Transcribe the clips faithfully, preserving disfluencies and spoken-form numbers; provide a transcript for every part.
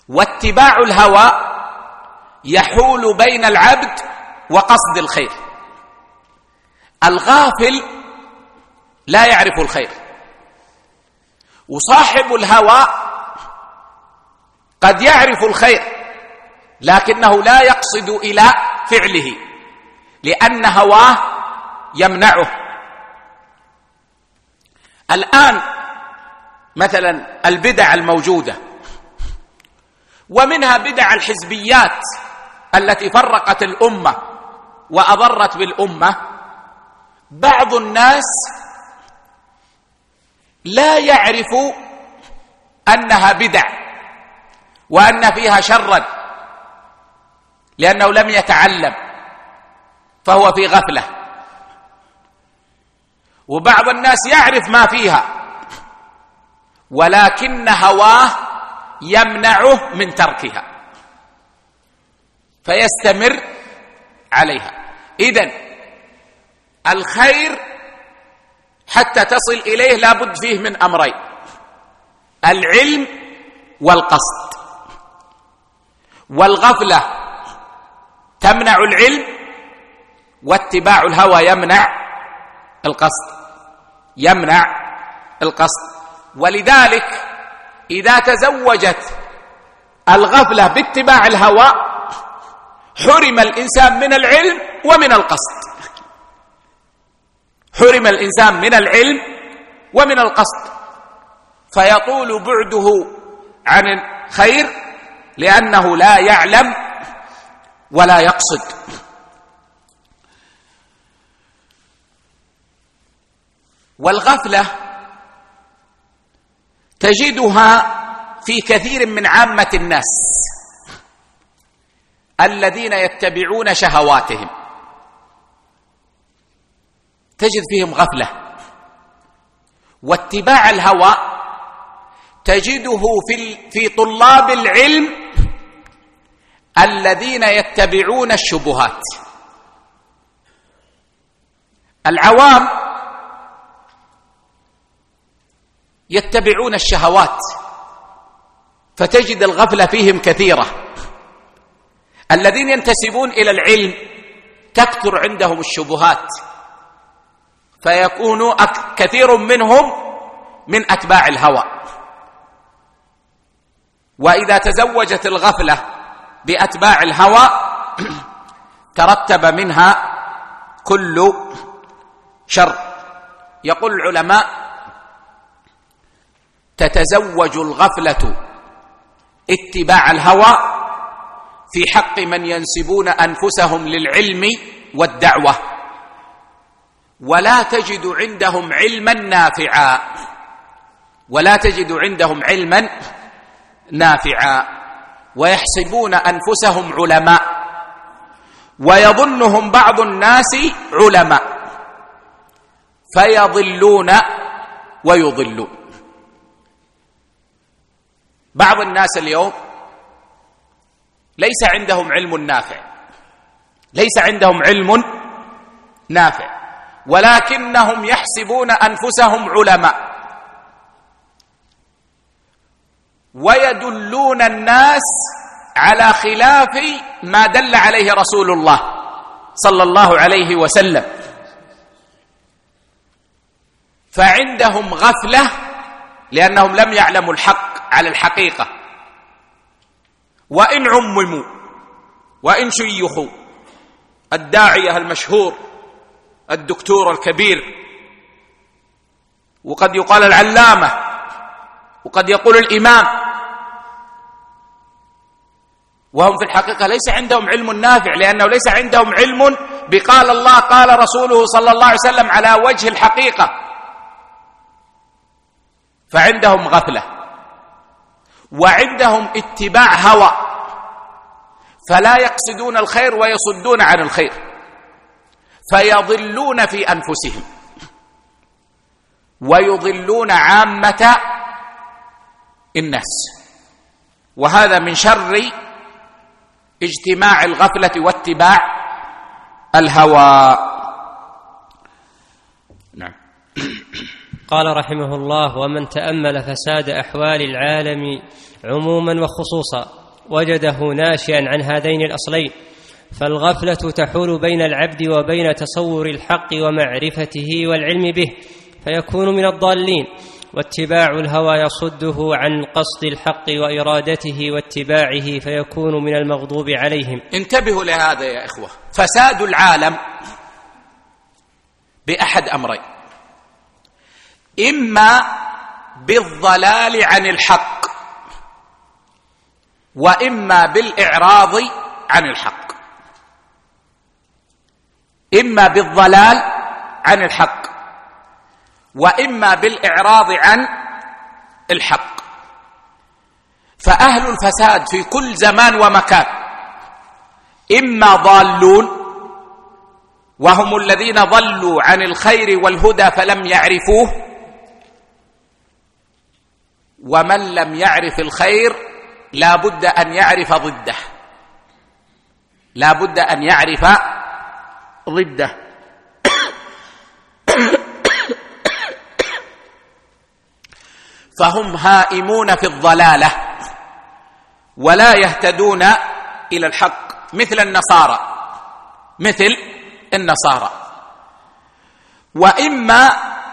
واتباع الهوى يحول بين العبد وقصد الخير. الغافل لا يعرف الخير، وصاحب الهوى قد يعرف الخير لكنه لا يقصد إلى فعله لأن هواه يمنعه. الآن مثلا البدع الموجودة، ومنها بدع الحزبيات التي فرقت الأمة وأضرت بالأمة، بعض الناس لا يعرف أنها بدع وأن فيها شرا لأنه لم يتعلم، فهو في غفلة. وبعض الناس يعرف ما فيها ولكن هواه يمنعه من تركها فيستمر عليها. إذن الخير حتى تصل إليه لا بد فيه من أمرين: العلم والقصد. والغفلة تمنع العلم، واتباع الهوى يمنع القصد يمنع القصد ولذلك إذا تزوجت الغفلة باتباع الهوى حرم الإنسان من العلم ومن القصد حرم الإنسان من العلم ومن القصد فيطول بعده عن الخير لأنه لا يعلم ولا يقصد. والغفلة تجدها في كثير من عامة الناس الذين يتبعون شهواتهم، تجد فيهم غفلة. واتباع الهوى تجده في في طلاب العلم الذين يتبعون الشبهات. العوام يتبعون الشهوات فتجد الغفلة فيهم كثيرة. الذين ينتسبون إلى العلم تكثر عندهم الشبهات فيكون كثير منهم من أتباع الهوى. وإذا تزوجت الغفلة بأتباع الهوى ترتب منها كل شر. يقول العلماء: تتزوج الغفلة اتباع الهوى في حق من ينسبون أنفسهم للعلم والدعوة، ولا تجد عندهم علما نافعا ولا تجد عندهم علما نافعا ويحسبون أنفسهم علماء ويظنهم بعض الناس علماء فيضلون ويضلون. بعض الناس اليوم ليس عندهم علم نافع ليس عندهم علم نافع ولكنهم يحسبون أنفسهم علماء ويدلون الناس على خلاف ما دل عليه رسول الله صلى الله عليه وسلم. فعندهم غفلة لأنهم لم يعلموا الحق على الحقيقة، وإن عمموا وإن شيخوا. الداعية المشهور الدكتور الكبير، وقد يقال العلامة، وقد يقول الإمام، وهم في الحقيقة ليس عندهم علم نافع لأنه ليس عندهم علم بقال الله قال رسوله صلى الله عليه وسلم على وجه الحقيقة، فعندهم غفلة وعندهم اتباع هوى فلا يقصدون الخير ويصدون عن الخير فيضلون في أنفسهم ويضلون عامة الناس. وهذا من شر اجتماع الغفلة واتباع الهوى. نعم. قال رحمه الله: ومن تأمل فساد أحوال العالم عموما وخصوصا وجده ناشئا عن هذين الأصلين، فالغفلة تحول بين العبد وبين تصور الحق ومعرفته والعلم به فيكون من الضالين، واتباع الهوى يصده عن قصد الحق وإرادته واتباعه فيكون من المغضوب عليهم. انتبهوا لهذا يا إخوة. فساد العالم بأحد أمرين: إما بالضلال عن الحق، وإما بالإعراض عن الحق. إما بالضلال عن الحق، وإما بالإعراض عن الحق. فأهل الفساد في كل زمان ومكان إما ضالون، وهم الذين ضلوا عن الخير والهدى فلم يعرفوه، ومن لم يعرف الخير لا بد أن يعرف ضده، لا بد أن يعرف ضده. فهم هائمون في الضلالة ولا يهتدون إلى الحق، مثل النصارى مثل النصارى وإما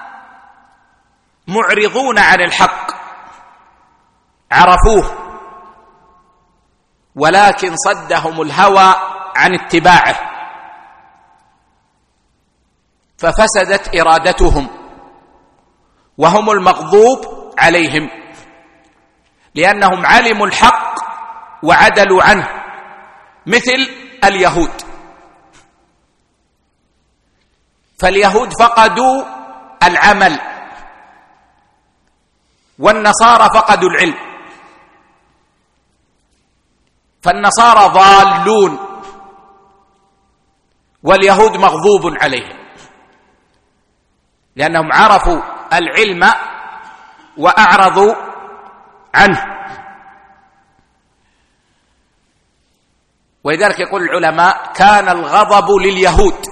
معرضون عن الحق عرفوه ولكن صدهم الهوى عن اتباعه ففسدت إرادتهم، وهم المغضوب عليهم لأنهم علموا الحق وعدلوا عنه، مثل اليهود. فاليهود فقدوا العمل والنصارى فقدوا العلم، فالنصارى ضالون واليهود مغضوب عليهم لأنهم عرفوا العلم وأعرضوا عنه. ولذلك يقول العلماء: كان الغضب لليهود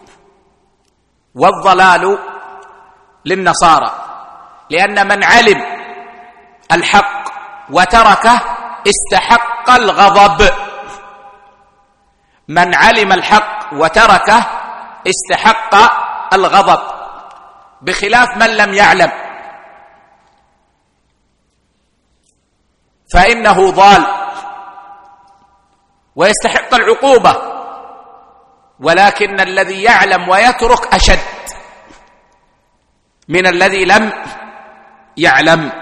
والضلال للنصارى، لأن من علم الحق وتركه استحق الغضب، من علم الحق وتركه استحق الغضب، بخلاف من لم يعلم فإنه ضال ويستحق العقوبة، ولكن الذي يعلم ويترك أشد من الذي لم يعلم.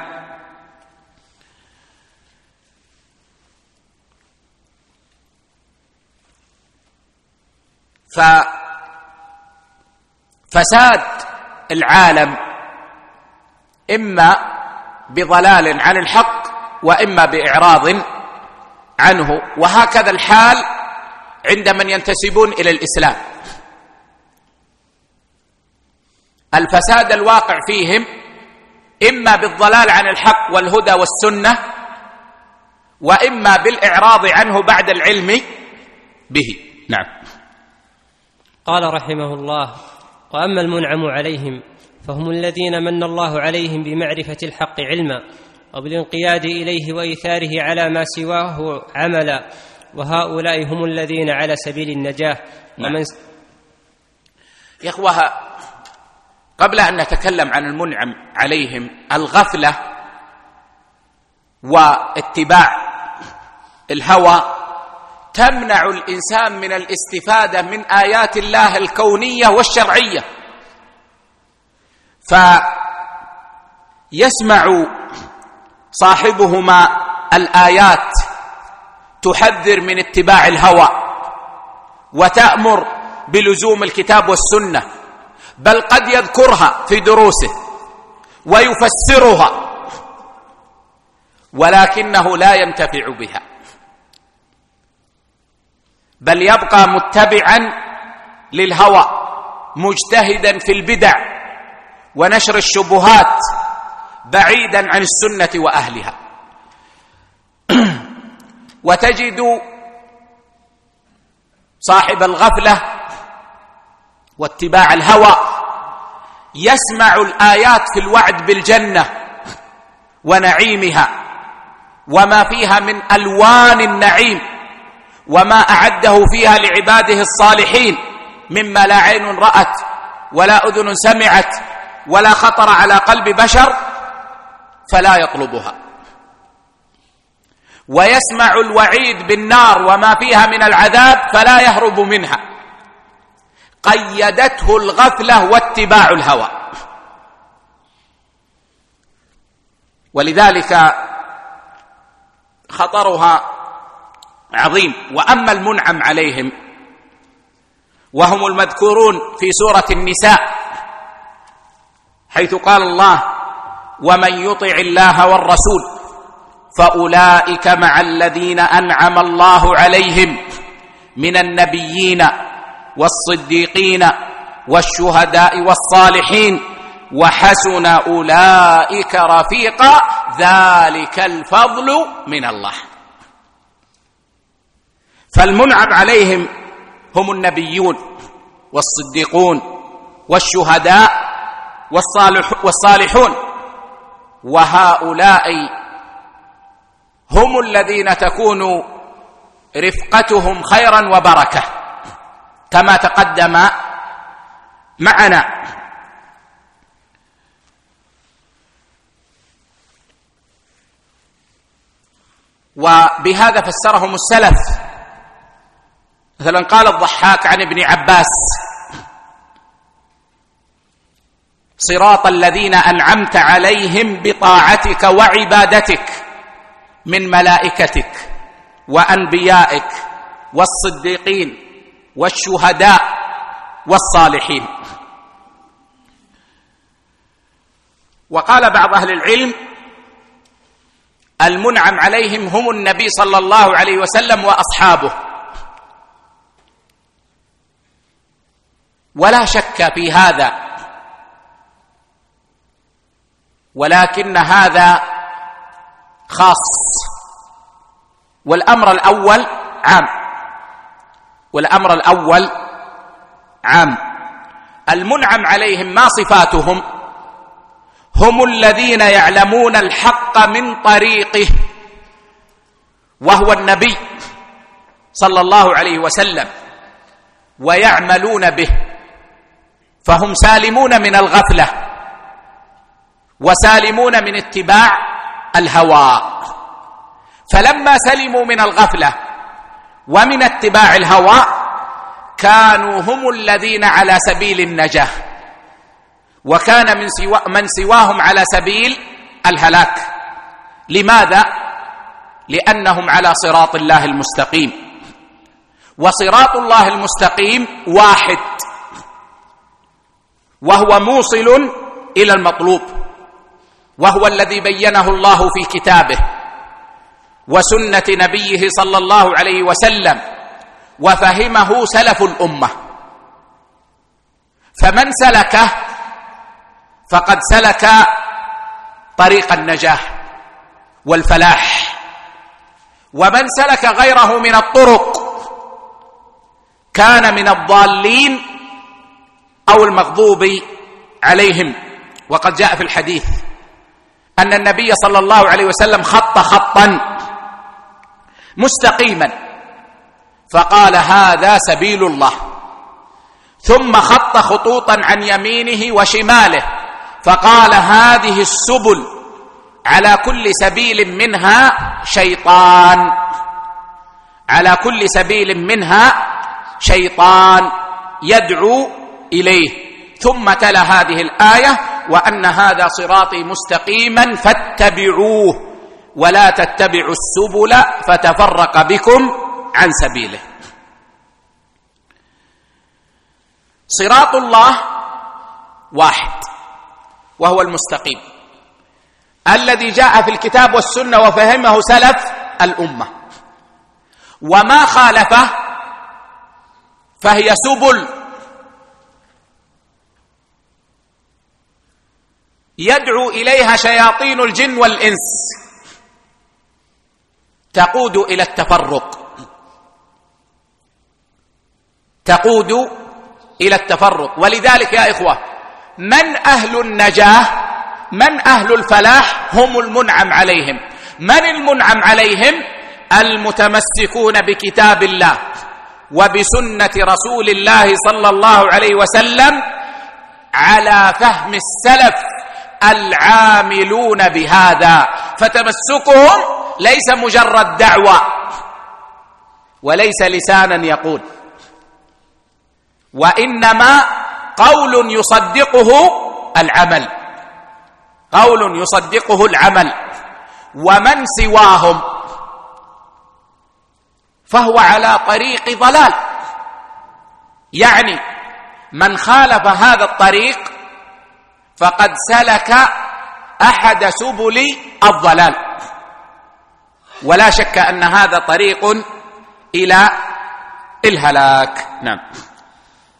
ففساد العالم إما بضلال عن الحق وإما بإعراض عنه، وهكذا الحال عند من ينتسبون إلى الإسلام. الفساد الواقع فيهم إما بالضلال عن الحق والهدى والسنة، وإما بالإعراض عنه بعد العلم به. نعم. قال رحمه الله: وأما المنعم عليهم فهم الذين من الله عليهم بمعرفة الحق علما وبالانقياد إليه وإيثاره على ما سواه عملا، وهؤلاء هم الذين على سبيل النجاة. ومن س... يا إخوة، قبل أن نتكلم عن المنعم عليهم، الغفلة واتباع الهوى تمنع الإنسان من الاستفادة من آيات الله الكونية والشرعية، فيسمع صاحبهما الآيات تحذر من اتباع الهوى وتأمر بلزوم الكتاب والسنة، بل قد يذكرها في دروسه ويفسرها، ولكنه لا ينتفع بها، بل يبقى متبعا للهوى مجتهدا في البدع ونشر الشبهات بعيدا عن السنة وأهلها. وتجد صاحب الغفلة واتباع الهوى يسمع الآيات في الوعد بالجنة ونعيمها وما فيها من ألوان النعيم وما أعده فيها لعباده الصالحين مما لا عين رأت ولا أذن سمعت ولا خطر على قلب بشر، فلا يطلبها. ويسمع الوعيد بالنار وما فيها من العذاب فلا يهرب منها. قيدته الغفلة واتباع الهوى. ولذلك خطرها عظيم. وأما المنعم عليهم وهم المذكورون في سورة النساء، حيث قال الله: ومن يطع الله والرسول فأولئك مع الذين أنعم الله عليهم من النبيين والصديقين والشهداء والصالحين وحسن أولئك رفيقا ذلك الفضل من الله. فالمنعم عليهم هم النبيون والصديقون والشهداء والصالح والصالحون، وهؤلاء هم الذين تكون رفقتهم خيرا وبركة كما تقدم معنا. وبهذا فسرهم السلف. مثلا قال الضحاك عن ابن عباس: صراط الذين أنعمت عليهم بطاعتك وعبادتك من ملائكتك وأنبيائك والصديقين والشهداء والصالحين. وقال بعض أهل العلم: المنعم عليهم هم النبي صلى الله عليه وسلم وأصحابه. ولا شك في هذا، ولكن هذا خاص، والأمر الأول عام والأمر الأول عام. المنعم عليهم ما صفاتهم؟ هم الذين يعلمون الحق من طريقه وهو النبي صلى الله عليه وسلم ويعملون به، فهم سالمون من الغفلة وسالمون من اتباع الهوى. فلما سلموا من الغفلة ومن اتباع الهوى كانوا هم الذين على سبيل النجاة، وكان من, سوا من سواهم على سبيل الهلاك. لماذا؟ لأنهم على صراط الله المستقيم، وصراط الله المستقيم واحد، وهو موصل إلى المطلوب، وهو الذي بينه الله في كتابه وسنة نبيه صلى الله عليه وسلم، وفهمه سلف الأمة. فمن سلكه فقد سلك طريق النجاح والفلاح، ومن سلك غيره من الطرق كان من الضالين أو المغضوب عليهم. وقد جاء في الحديث أن النبي صلى الله عليه وسلم خط خطا مستقيما فقال: هذا سبيل الله، ثم خط خطوطا عن يمينه وشماله فقال: هذه السبل على كل سبيل منها شيطان، على كل سبيل منها شيطان يدعو إليه. ثم تلا هذه الآية: وأن هذا صراطي مستقيما فاتبعوه ولا تتبعوا السبل فتفرق بكم عن سبيله. صراط الله واحد وهو المستقيم الذي جاء في الكتاب والسنة وفهمه سلف الأمة، وما خالفه فهي سبل يدعو إليها شياطين الجن والإنس تقود إلى التفرق، تقود إلى التفرق. ولذلك يا إخوة، من أهل النجاة، من أهل الفلاح؟ هم المنعم عليهم. من المنعم عليهم؟ المتمسكون بكتاب الله وبسنة رسول الله صلى الله عليه وسلم على فهم السلف العاملون بهذا. فتمسكهم ليس مجرد دعوة وليس لسانا يقول، وإنما قول يصدقه العمل، قول يصدقه العمل. ومن سواهم فهو على طريق ضلال، يعني من خالف هذا الطريق فقد سلك أحد سبل الضلال، ولا شك أن هذا طريق إلى الهلاك. نعم.